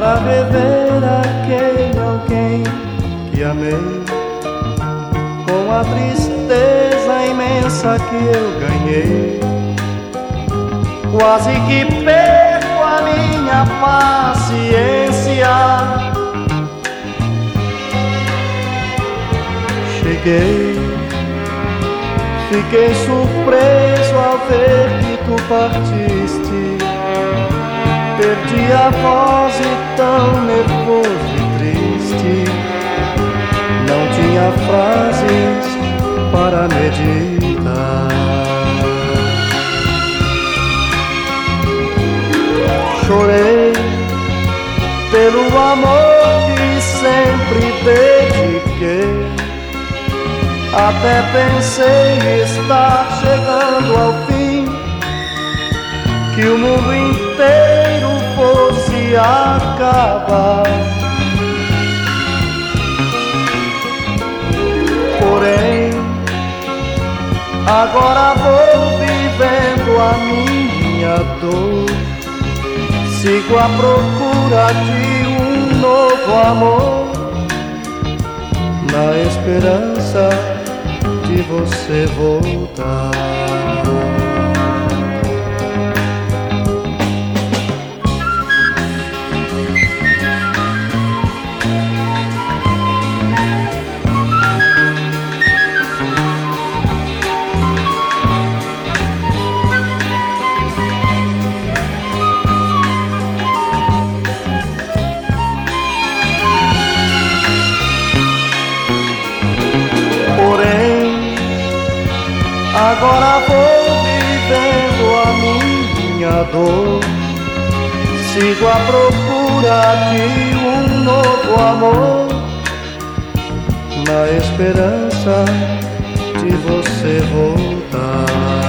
para rever aquele alguém que amei, com a tristeza imensa que eu ganhei. Quase que perco a minha paciência. Cheguei, fiquei surpreso ao ver que tu partiste. Perdi a voz e tão nervoso e triste, não tinha frases para meditar. Chorei pelo amor que sempre dediquei, até pensei estar chegando ao fim, que o mundo inteiro fosse acabar. Porém, agora vou vivendo a minha dor, sigo à procura de um novo amor, na esperança de você voltar. Agora vou vivendo a minha dor, sigo à procura de um novo amor, na esperança de você voltar.